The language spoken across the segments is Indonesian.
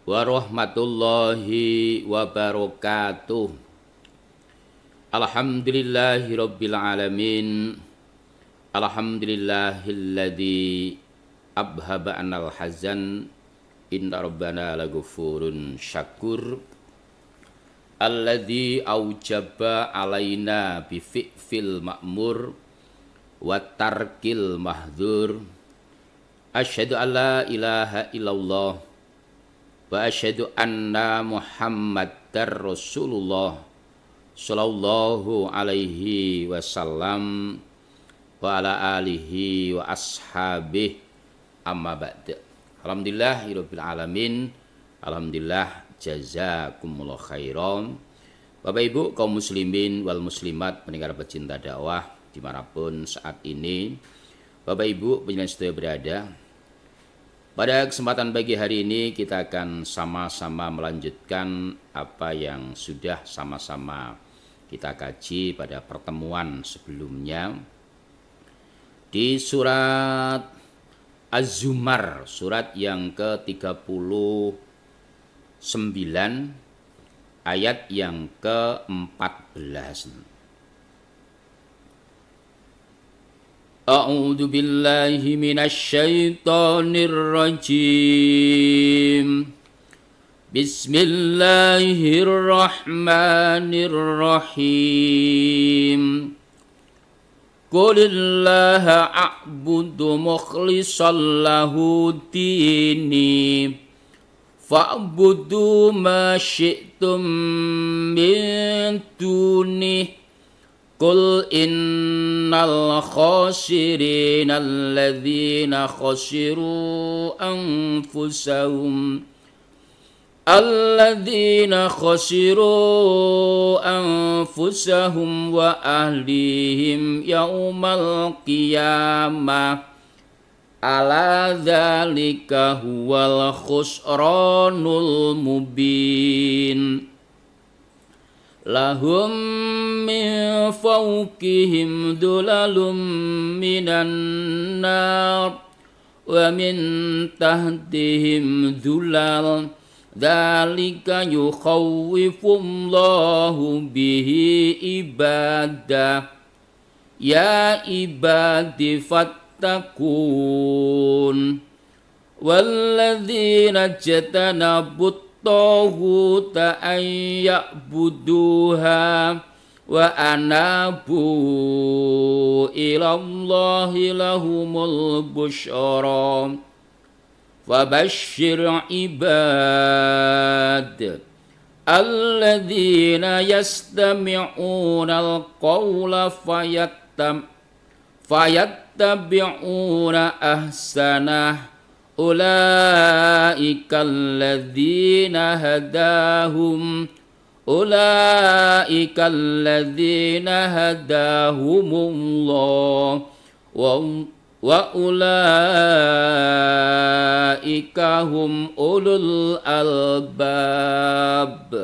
warahmatullahi wabarakatuh. Alhamdulillahirabbil alamin. Alhamdulillahilladzi abhaba anal hazan. Inna rabbana laghafurun syakur. Alladzi aujaba alaina bi fi'fil ma'mur wa tarkil mahdzur. Asyhadu an la ilaha illallah wa asyhadu anna Muhammadar Rasulullah sallallahu alaihi wasallam wa ala alihi wa ashabihi amma ba'd. Alhamdulillahirabbil alamin. Alhamdulillah jazakumullah khairan. Bapak Ibu kaum muslimin wal muslimat pendengar pecinta dakwah dimanapun saat ini Bapak Ibu penjenengan setia berada. Pada kesempatan pagi hari ini kita akan sama-sama melanjutkan apa yang sudah sama-sama kita kaji pada pertemuan sebelumnya di surat Az-Zumar, surat yang ke-39 ayat yang ke-14. A'udzu billahi minasy syaithanir rajim. Bismillahirrahmanirrahim. Qulillaha a'budu mukhlishan lahu dini fa'budu ma syi'tum min dunih. Qul innal khasirina alladzina khasiru anfusahum wa ahlihim yaumal qiyamah. Ala dzalika huwal khusranul mubin. Lahum min fawqihim dhulalum minan nar wa min tahtihim dhulal. Dzalika yukhawwifullahu bihi ibadah. Ya ibadi fattaqun. Walladzina jatanabut taghuta an ya'buduha wa anabu ilallahi lahumul busyara. Fabashshir ibad alladzina yastami'una al-qawla fayattabi'una ahsanah. Ulaika alladzina hadahumullah wa ulaika hum ulul albab.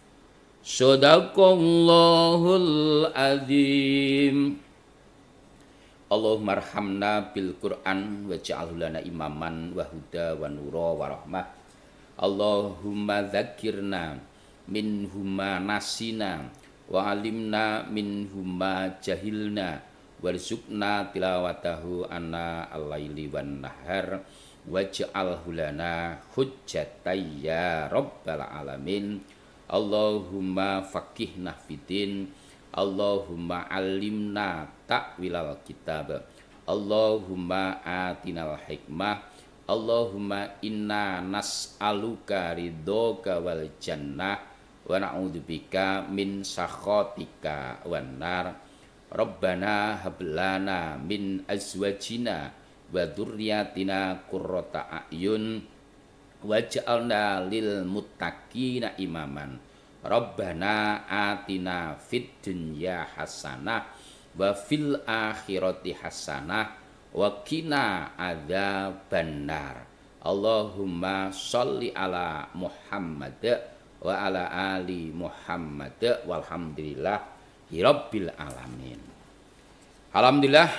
Shadaqallahul azim. Allahumma arhamna bil Qur'an waj'alhu lana imaman wa huda wa nura wa rahmah. Allahumma dzakirna minhuma nasina wa alimna minhuma jahilna warzuqna tilawatahu ana al-laili wan nahar waj'alhu lana hujjatan ya rabbal alamin. Allahumma faqihna fiddin. Allahumma alimna ta'wilal kitab. Allahumma atinal hikmah. Allahumma inna nas'aluka ridhoka wal jannah wa na'udzubika min sakhatika wan nar. Rabbana hablana min azwajina wa dzurriyyatina qurrata a'yun waj'alna lil muttaqina imaman. Rabbana atina fid dunya hasanah wa fil akhirati hasanah wa qina adzabannar. Allahumma sholli ala Muhammad wa ala ali Muhammad walhamdulillahi rabbil alamin. Alhamdulillah,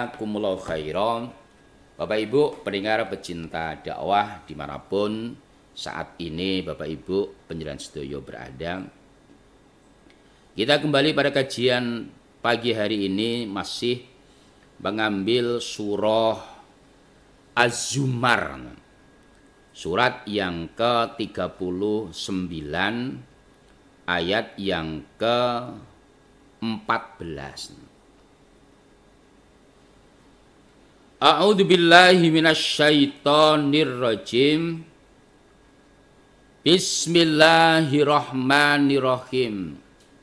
jazakumullahu khairan. Bapak Ibu pendengar pecinta dakwah dimanapun saat ini Bapak Ibu penjelasan sedaya berada. Kita kembali pada kajian pagi hari ini masih mengambil surah Az-Zumar. Surat yang ke-39 ayat yang ke-14. A'udzu billahi minasyaitonir rajim. Bismillahirrahmanirrahim.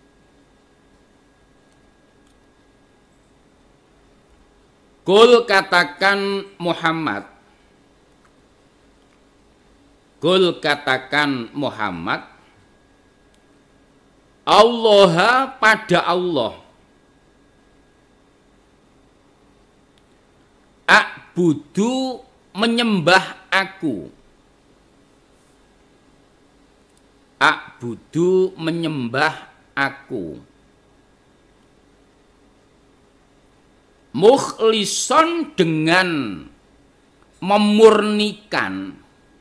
Qul katakan Muhammad. Qul katakan Muhammad. Allah pada Allah. A'budu menyembah aku. A'budu menyembah aku. Mukhlishon dengan memurnikan.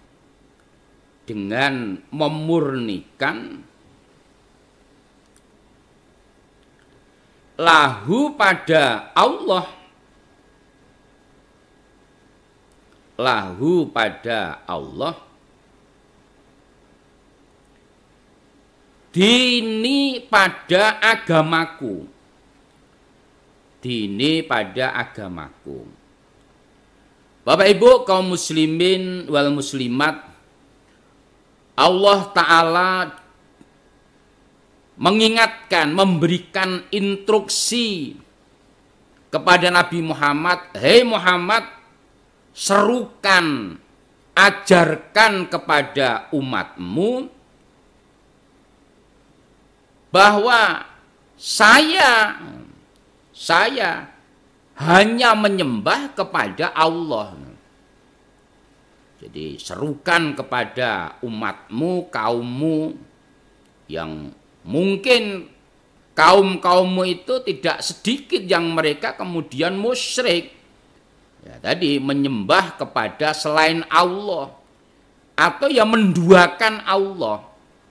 Dengan memurnikan. Lahu pada Allah. Lahu pada Allah. Dini pada agamaku. Dini pada agamaku. Bapak Ibu kaum muslimin wal muslimat, Allah Ta'ala mengingatkan, memberikan instruksi kepada Nabi Muhammad, "Hei Muhammad, serukan, ajarkan kepada umatmu bahwa saya hanya menyembah kepada Allah." Jadi serukan kepada umatmu, kaummu yang mungkin kaum-kaummu itu tidak sedikit yang mereka kemudian musyrik. Ya, tadi menyembah kepada selain Allah atau ya menduakan Allah.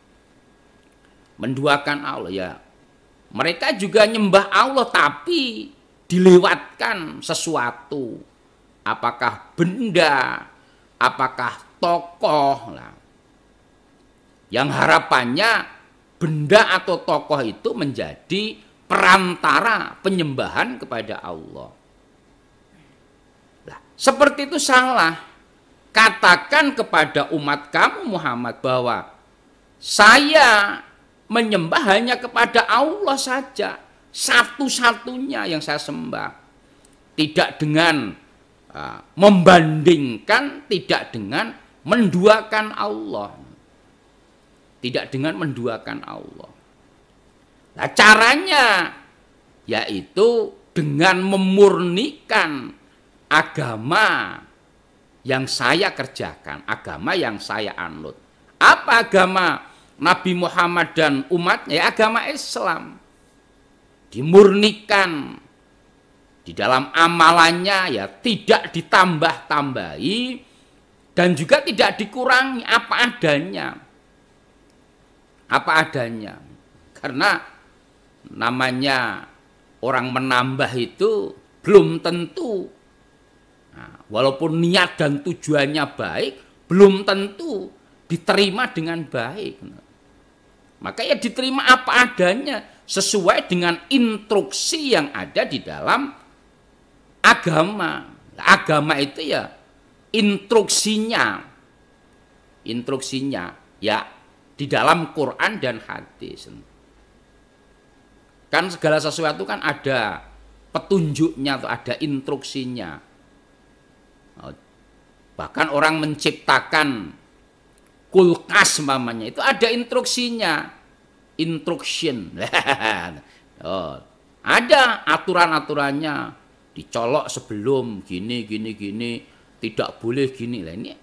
Menduakan Allah ya. Mereka juga nyembah Allah tapi dilewatkan sesuatu. Apakah benda, apakah tokoh lah. Yang harapannya benda atau tokoh itu menjadi perantara penyembahan kepada Allah. Nah, seperti itu salah. Katakan kepada umat kamu Muhammad bahwa saya menyembah hanya kepada Allah saja, satu-satunya yang saya sembah. Tidak dengan membandingkan, tidak dengan menduakan Allah. Tidak dengan menduakan Allah. Nah, caranya yaitu dengan memurnikan agama yang saya kerjakan, agama yang saya anut. Apa agama Nabi Muhammad dan umatnya? Ya, agama Islam. Dimurnikan di dalam amalannya, ya tidak ditambah-tambahi dan juga tidak dikurangi, apa adanya. Apa adanya. Karena namanya orang menambah itu belum tentu. Nah, walaupun niat dan tujuannya baik, belum tentu diterima dengan baik. Maka ya diterima apa adanya sesuai dengan instruksi yang ada di dalam agama. Agama itu ya instruksinya ya di dalam Quran dan hadis. Kan segala sesuatu kan ada petunjuknya atau ada instruksinya. Bahkan orang menciptakan kulkas mamanya itu ada instruksinya, instruction. Ada aturan-aturannya, dicolok sebelum gini, tidak boleh gini lah ini.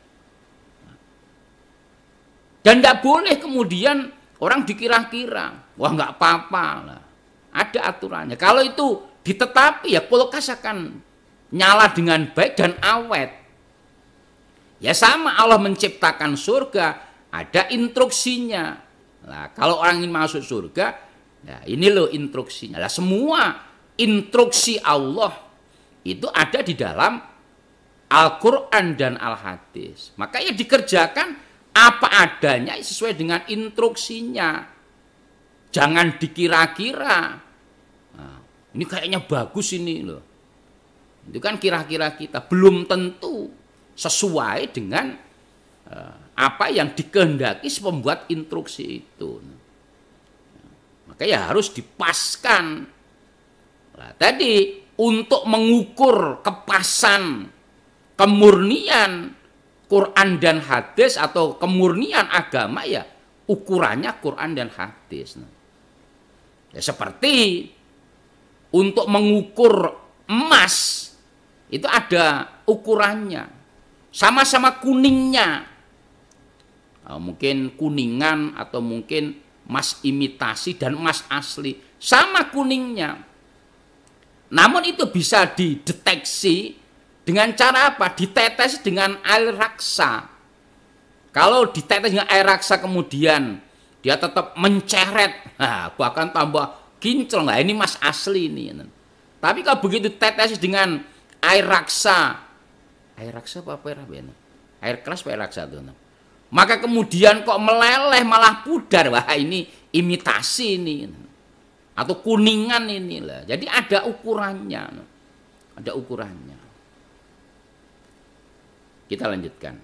Dan tidak boleh kemudian orang dikira-kira, wah nggak apa-apa lah. Ada aturannya. Kalau itu ditetapi ya kulkas akan nyala dengan baik dan awet. Ya sama Allah menciptakan surga ada instruksinya. Nah, kalau orang ingin masuk surga, nah ini loh instruksinya. Nah, semua instruksi Allah itu ada di dalam Al-Quran dan Al-Hadis. Makanya dikerjakan apa adanya sesuai dengan instruksinya. Jangan dikira-kira. Nah, ini kayaknya bagus ini loh. Itu kan kira-kira kita. Belum tentu sesuai dengan apa yang dikehendaki pembuat instruksi itu. Makanya harus dipaskan. Nah, tadi untuk mengukur kepasan kemurnian Quran dan hadis atau kemurnian agama ya ukurannya Quran dan hadis. Ya, seperti untuk mengukur emas itu ada ukurannya. Sama-sama kuningnya. Nah, mungkin kuningan atau mungkin emas imitasi dan emas asli. Sama kuningnya. Namun itu bisa dideteksi dengan cara apa? Ditetes dengan air raksa. Kalau ditetes dengan air raksa kemudian dia tetap menceret, nah, bahkan tambah kinclong. Nah, ini emas asli ini. Tapi kalau begitu tetes dengan air raksa apa air keras apa air raksa itu? Maka kemudian kok meleleh malah pudar. Wah, ini imitasi ini. Atau kuningan inilah. Jadi ada ukurannya. Ada ukurannya. Kita lanjutkan.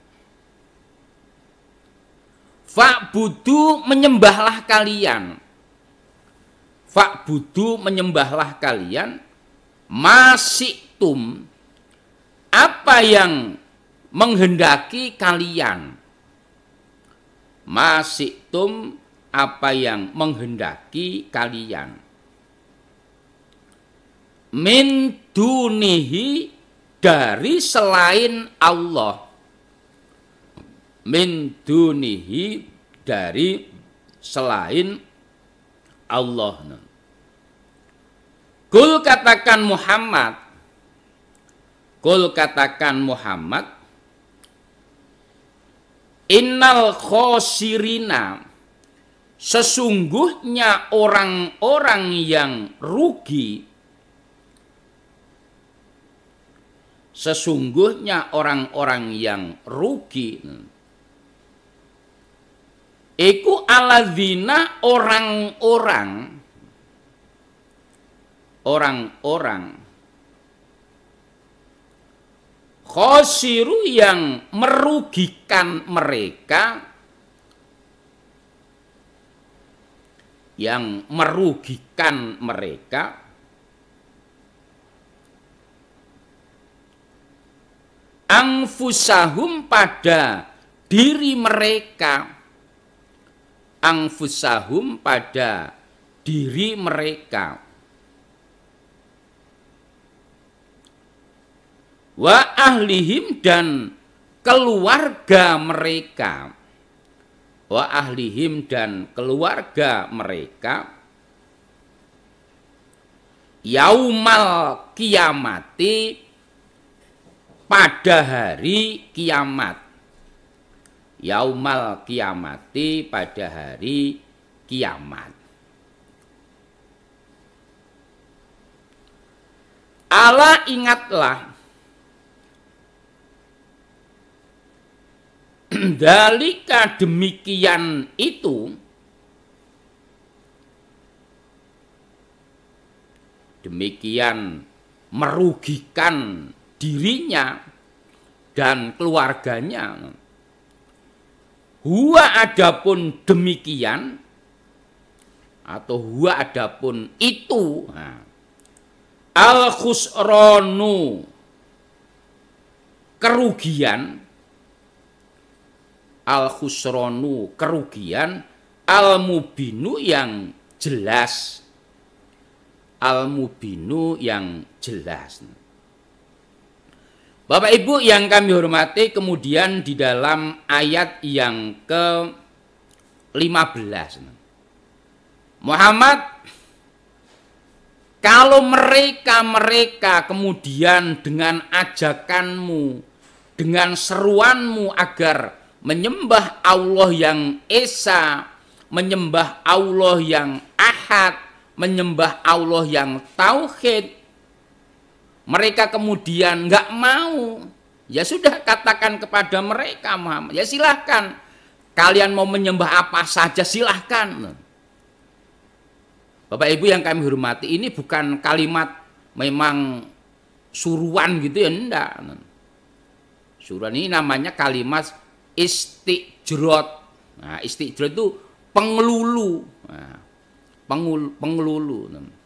Fa'budu menyembahlah kalian. Fa'budu menyembahlah kalian. Masiktum. Apa yang menghendaki kalian. Masiktum. Apa yang menghendaki kalian. Min dunihi dari selain Allah. Min dunihi dari selain Allah. Kul katakan Muhammad. Kul katakan Muhammad. Innal khosirina. Sesungguhnya orang-orang yang rugi. Sesungguhnya orang-orang yang rugi. Iku aladzina orang-orang. Orang-orang. Khosiru yang merugikan mereka. Yang merugikan mereka. Anfusahum pada diri mereka. Anfusahum pada diri mereka. Wa ahlihim dan keluarga mereka. Wa ahlihim dan keluarga mereka. Yaumal kiamati pada hari kiamat. Yaumal kiamati pada hari kiamat. Ala ingatlah. Dalika demikian itu. Demikian merugikan dirinya dan keluarganya. Huwa adapun demikian atau huwa adapun itu. Nah, al khusronu kerugian. Al khusronu kerugian. Al mubinu yang jelas. Al mubinu yang jelas. Bapak Ibu yang kami hormati, kemudian di dalam ayat yang ke-15. Muhammad, kalau mereka kemudian dengan ajakanmu, dengan seruanmu agar menyembah Allah yang Esa, menyembah Allah yang Ahad, menyembah Allah yang Tauhid, mereka kemudian nggak mau, ya sudah katakan kepada mereka Muhammad, ya silahkan, kalian mau menyembah apa saja silahkan. Bapak Ibu yang kami hormati, ini bukan kalimat memang suruhan gitu ya, enggak. Suruhan ini namanya kalimat istijrot. Nah, istijrot itu pengelulu. Nah, pengelulu.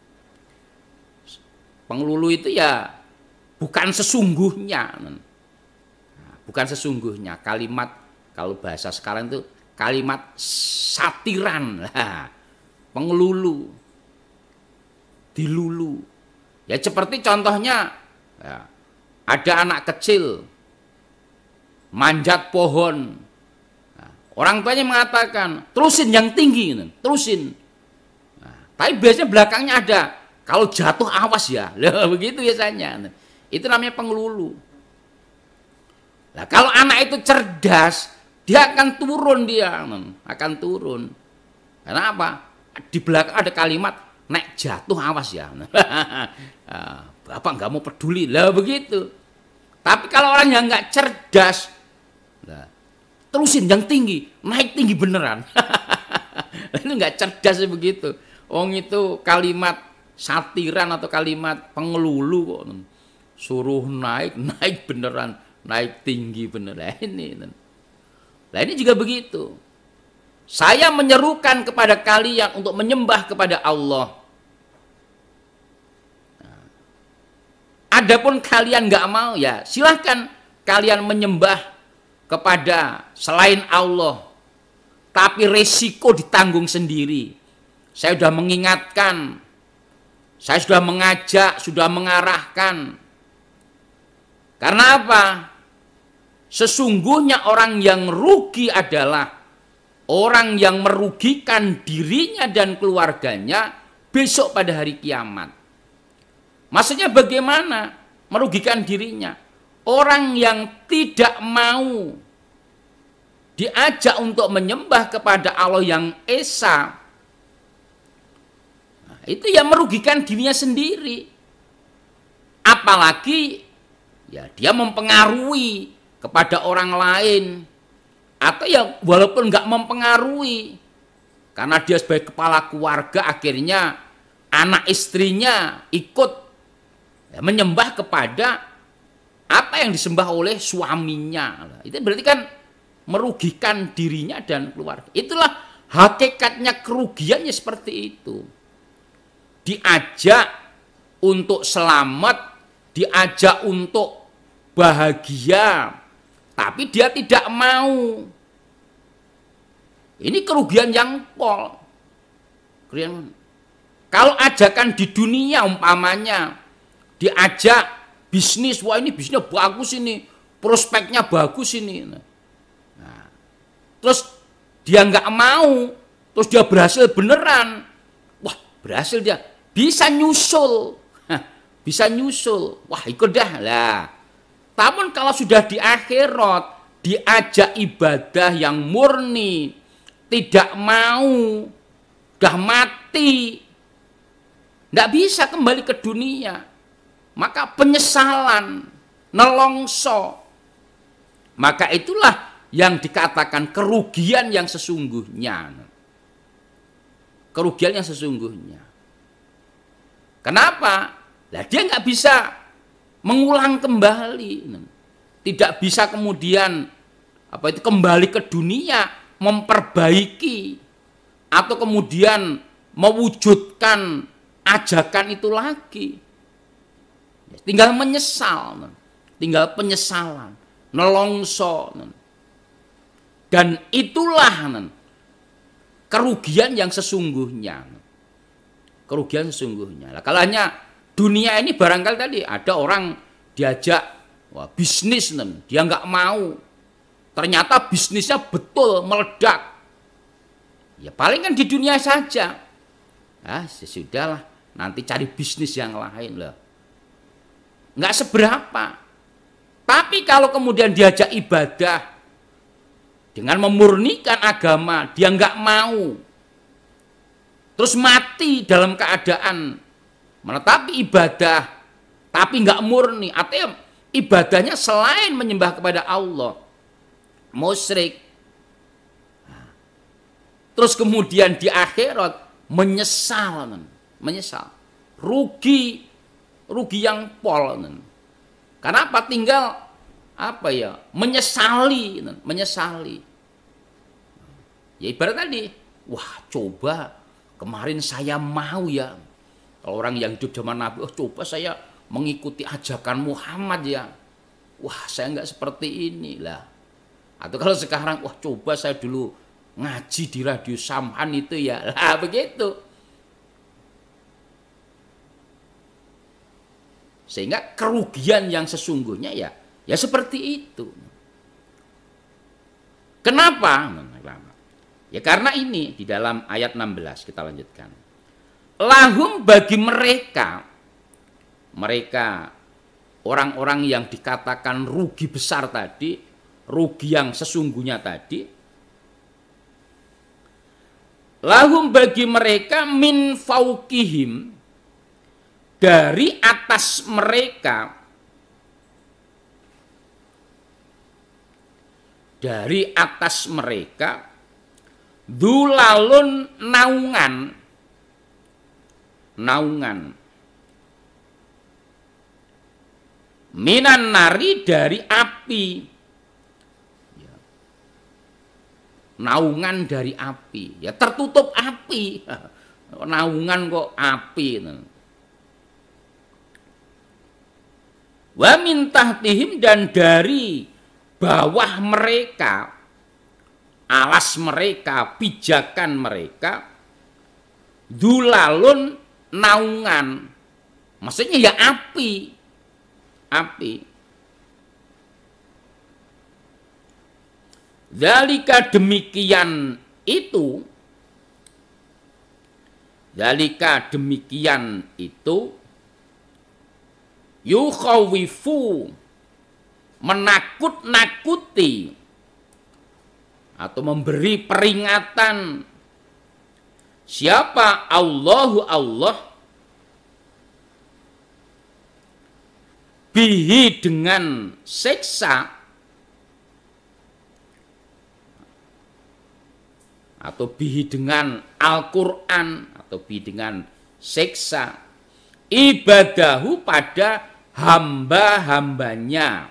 Pengelulu itu ya bukan sesungguhnya. Nah, bukan sesungguhnya. Kalimat, kalau bahasa sekarang itu kalimat satiran. Nah, pengelulu. Dilulu. Ya seperti contohnya, ya, ada anak kecil manjat pohon. Nah, orang tuanya mengatakan, terusin yang tinggi, terusin. Nah, tapi biasanya belakangnya ada, kalau jatuh awas ya, begitu biasanya. Itu namanya pengelulu. Nah, kalau anak itu cerdas, dia akan turun akan turun. Karena apa? Di belakang ada kalimat, nek jatuh awas ya. Bapak nggak mau peduli lah begitu. Tapi kalau orang yang nggak cerdas, nah, terusin yang tinggi, naik tinggi beneran. Itu nggak cerdas begitu. Itu kalimat satiran atau kalimat pengelulu kok. Suruh naik beneran, naik tinggi beneran. Nah ini juga begitu. Saya menyerukan kepada kalian untuk menyembah kepada Allah. Nah, adapun kalian nggak mau, ya silahkan kalian menyembah kepada selain Allah. Tapi resiko ditanggung sendiri. Saya sudah mengingatkan, saya sudah mengajak, sudah mengarahkan. Karena apa? Sesungguhnya orang yang rugi adalah orang yang merugikan dirinya dan keluarganya besok pada hari kiamat. Maksudnya bagaimana merugikan dirinya? Orang yang tidak mau diajak untuk menyembah kepada Allah yang Esa, nah, itu yang merugikan dirinya sendiri. Apalagi ya dia mempengaruhi kepada orang lain. Atau ya walaupun nggak mempengaruhi, karena dia sebagai kepala keluarga akhirnya anak istrinya ikut ya, menyembah kepada apa yang disembah oleh suaminya. Itu berarti kan merugikan dirinya dan keluarga. Itulah hakikatnya kerugiannya seperti itu. Diajak untuk selamat, diajak untuk bahagia, tapi dia tidak mau. Ini kerugian yang pol. Kalau ajakan di dunia umpamanya, diajak bisnis, wah ini bisnisnya bagus ini, prospeknya bagus ini. Nah, terus dia nggak mau, terus dia berhasil beneran. Wah berhasil dia, bisa nyusul. Bisa nyusul, wah ikut dah lah. Namun kalau sudah di akhirat, diajak ibadah yang murni, tidak mau, sudah mati, tidak bisa kembali ke dunia, maka penyesalan, nelongso, maka itulah yang dikatakan kerugian yang sesungguhnya. Kerugian yang sesungguhnya. Kenapa? Lah dia nggak bisa mengulang kembali, tidak bisa kemudian kembali ke dunia memperbaiki atau kemudian mewujudkan ajakan itu lagi. Tinggal menyesal, tinggal penyesalan, nelongso, dan itulah kerugian yang sesungguhnya. Kerugian sesungguhnya. Lah kalau hanya dunia ini barangkali tadi ada orang diajak bisnis, dia nggak mau. Ternyata bisnisnya betul meledak. Ya paling kan di dunia saja. Sesudahlah, nanti cari bisnis yang lain lah. Nggak seberapa. Tapi kalau kemudian diajak ibadah, dengan memurnikan agama, dia nggak mau, terus mati dalam keadaan menetapi ibadah, tapi nggak murni, artinya ibadahnya selain menyembah kepada Allah, musyrik. Terus kemudian di akhirat menyesal, rugi yang pol. Karena apa? Tinggal apa ya? Menyesali. Ya ibarat tadi, wah coba kemarin saya mau ya, kalau orang yang hidup zaman Nabi, coba saya mengikuti ajakan Muhammad ya, wah saya nggak seperti ini lah. Atau kalau sekarang, wah coba saya dulu ngaji di Radio Samhan itu ya, lah begitu. Sehingga kerugian yang sesungguhnya ya seperti itu. Kenapa? Ya karena ini di dalam ayat 16 kita lanjutkan. Lahum bagi mereka orang-orang yang dikatakan rugi besar tadi, rugi yang sesungguhnya tadi, lahum bagi mereka min fauqihim, dari atas mereka, dulalun naungan minan nari, dari api. Naungan dari api, ya tertutup api, naungan kok api. Wa min tahtihim, dan dari bawah mereka, alas mereka, pijakan mereka, dulalun naungan, maksudnya ya api. Zalika demikian itu, yukhawifu, menakut-nakuti atau memberi peringatan, siapa? Allah bihi, dengan siksa, atau bihi dengan Al-Quran, atau bihi dengan siksa, ibadahu, pada hamba-hambanya,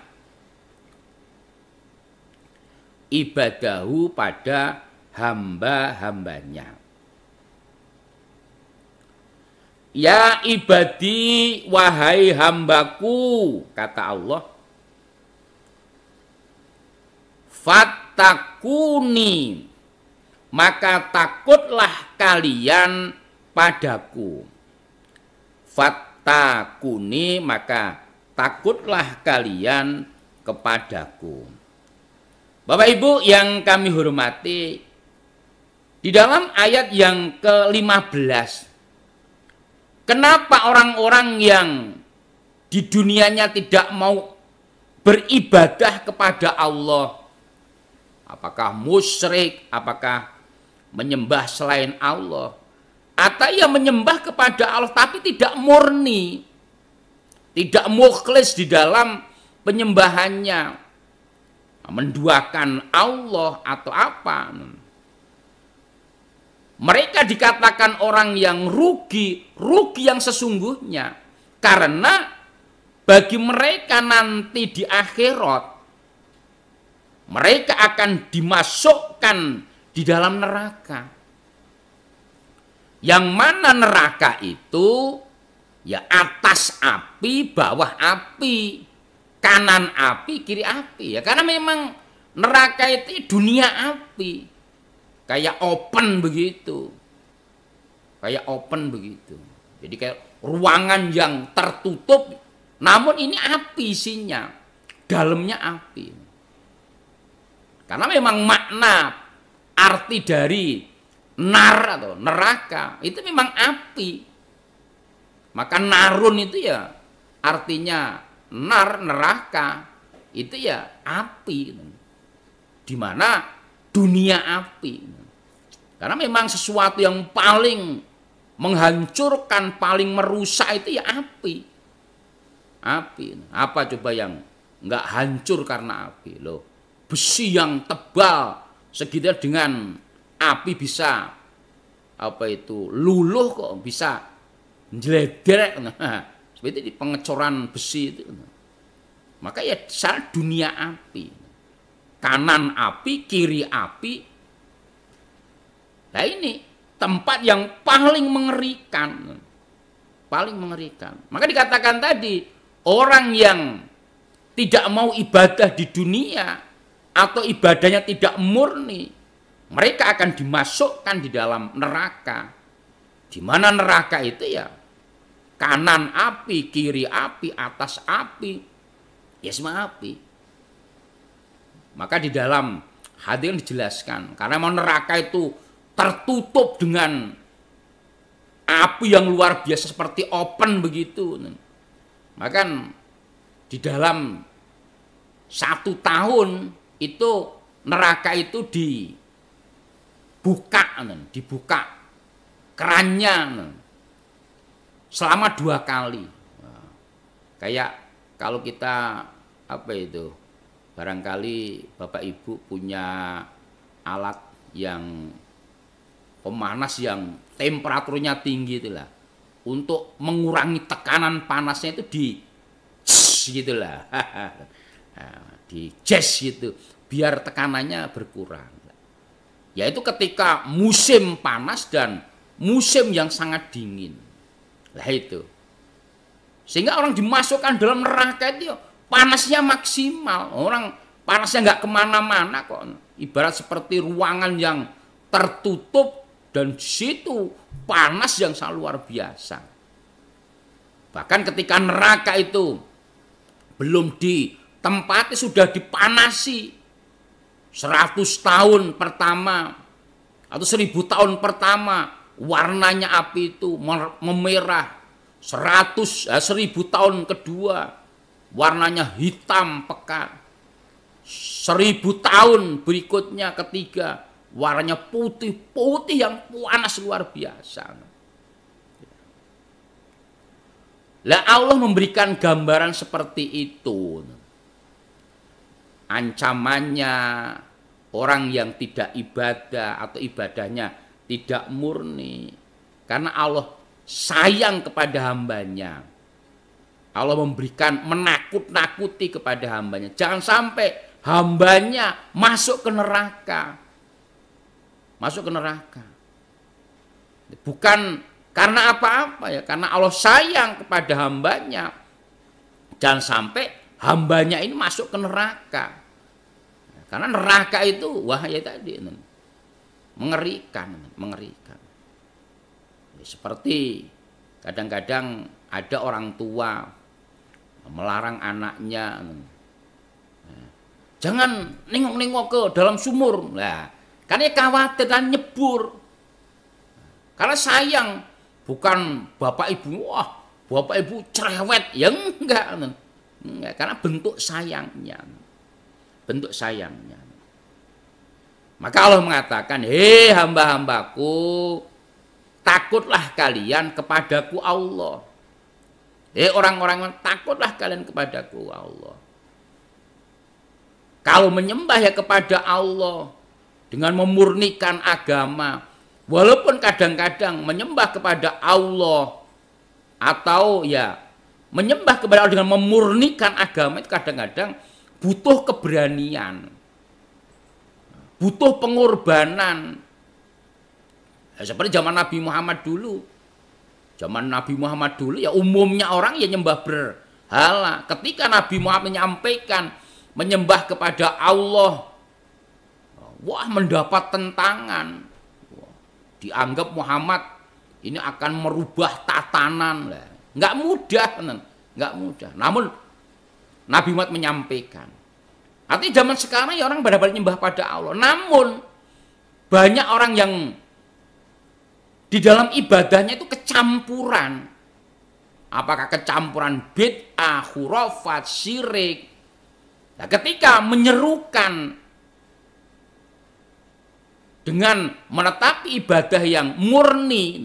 Ya ibadi, wahai hambaku, kata Allah, fattakuni, maka takutlah kalian padaku. Fattakuni, maka takutlah kalian kepadaku. Bapak Ibu yang kami hormati, di dalam ayat yang ke-15, kenapa orang-orang yang di dunianya tidak mau beribadah kepada Allah, apakah musyrik, apakah menyembah selain Allah, atau yang menyembah kepada Allah tapi tidak murni, tidak mukhlis di dalam penyembahannya, menduakan Allah atau apa, mereka dikatakan orang yang rugi yang sesungguhnya, karena bagi mereka nanti di akhirat mereka akan dimasukkan di dalam neraka. Yang mana neraka itu ya atas api, bawah api, kanan api, kiri api. Ya karena memang neraka itu dunia api. Kayak open begitu. Jadi kayak ruangan yang tertutup, namun ini api isinya. Dalamnya api. Karena memang makna arti dari nar atau neraka itu memang api. Maka narun itu ya artinya neraka itu ya api. Di mana dunia api. Karena memang sesuatu yang paling menghancurkan, paling merusak itu ya api. Api. Apa coba yang nggak hancur karena api? Loh, besi yang tebal segitu dengan api bisa luluh kok, bisa jeledrek. Nah, seperti di pengecoran besi itu. Maka ya salah dunia api. Kanan api, kiri api. Nah ini tempat yang paling mengerikan. Paling mengerikan. Maka dikatakan tadi, orang yang tidak mau ibadah di dunia atau ibadahnya tidak murni, mereka akan dimasukkan di dalam neraka. Di mana neraka itu ya kanan api, kiri api, atas api, ya semua api. Maka di dalam hadis dijelaskan, karena mau neraka itu tertutup dengan api yang luar biasa seperti open begitu. Maka di dalam 1 tahun itu neraka itu dibuka kerannya selama 2 kali. Kayak kalau kita barangkali Bapak Ibu punya alat yang pemanas yang temperaturnya tinggi itulah, untuk mengurangi tekanan panasnya itu gitulah, di jas gitu, biar tekanannya berkurang. Yaitu ketika musim panas dan musim yang sangat dingin. Lah itu. Sehingga orang dimasukkan dalam neraka itu panasnya maksimal. Orang panasnya nggak kemana-mana kok. Ibarat seperti ruangan yang tertutup dan di situ panas yang sangat luar biasa. Bahkan ketika neraka itu belum ditempati sudah dipanasi 100 tahun pertama atau 1000 tahun pertama warnanya api itu memerah. 1000 tahun kedua warnanya hitam pekat. 1000 tahun berikutnya ketiga warnanya putih yang panas luar biasa. Lah Allah memberikan gambaran seperti itu. Ancamannya orang yang tidak ibadah atau ibadahnya tidak murni. Karena Allah sayang kepada hambanya. Allah memberikan menakut-nakuti kepada hambanya. Jangan sampai hambanya masuk ke neraka. Masuk ke neraka. Bukan karena apa-apa ya. Karena Allah sayang kepada hambanya. Jangan sampai hambanya ini masuk ke neraka. Karena neraka itu wahaya tadi. Mengerikan. Seperti kadang-kadang ada orang tua melarang anaknya, jangan nengok-nengok ke dalam sumur. Nah, karena khawatir dan nyebur. Karena sayang, bukan bapak ibu, bapak ibu cerewet, ya enggak, karena bentuk sayangnya. Maka Allah mengatakan, hei hamba-hambaku, takutlah kalian kepadaku Allah. Orang-orang takutlah kalian kepadaku Allah. Kalau menyembah ya kepada Allah dengan memurnikan agama, walaupun kadang-kadang menyembah kepada Allah atau ya menyembah kepada Allah dengan memurnikan agama itu kadang-kadang butuh keberanian, butuh pengorbanan. Seperti zaman Nabi Muhammad dulu. Zaman Nabi Muhammad dulu ya umumnya orang ya nyembah berhala. Ketika Nabi Muhammad menyampaikan menyembah kepada Allah, wah mendapat tentangan. Dianggap Muhammad ini akan merubah tatanan. Nggak mudah. Namun Nabi Muhammad menyampaikan. Artinya zaman sekarang ya orang benar-benar nyembah pada Allah. Namun banyak orang yang di dalam ibadahnya itu kecampuran. Apakah kecampuran bid'ah, khurafat, syirik. Nah, ketika menyerukan dengan menetapi ibadah yang murni,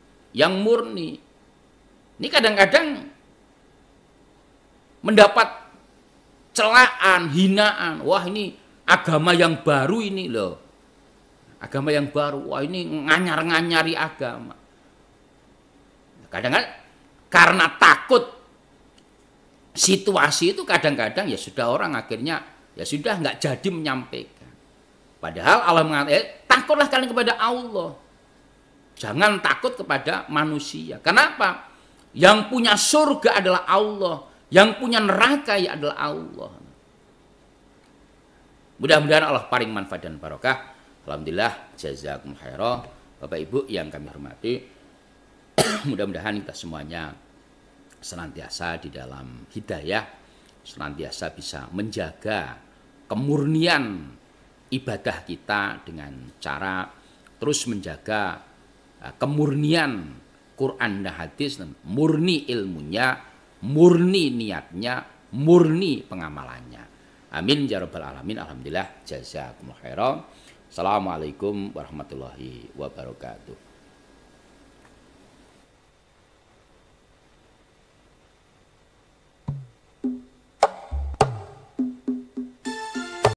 ini kadang-kadang mendapat celaan, hinaan. Wah, ini agama yang baru ini loh. Agama yang baru. Wah, ini nganyar-nganyari agama. Kadang-kadang karena takut situasi itu, kadang-kadang ya sudah orang akhirnya ya sudah nggak jadi menyampaikan. Padahal Allah mengatakan, takutlah kalian kepada Allah. Jangan takut kepada manusia. Kenapa? Yang punya surga adalah Allah. Yang punya neraka ya adalah Allah. Mudah-mudahan Allah paling manfaat dan barokah. Alhamdulillah, jazakum khairan. Bapak Ibu yang kami hormati, mudah-mudahan kita semuanya senantiasa di dalam hidayah, senantiasa bisa menjaga kemurnian ibadah kita dengan cara terus menjaga kemurnian Quran dan hadis, murni ilmunya, murni niatnya, murni pengamalannya. Amin ya rabbal alamin. Alhamdulillah, jazakumullah khairan. Assalamualaikum warahmatullahi wabarakatuh.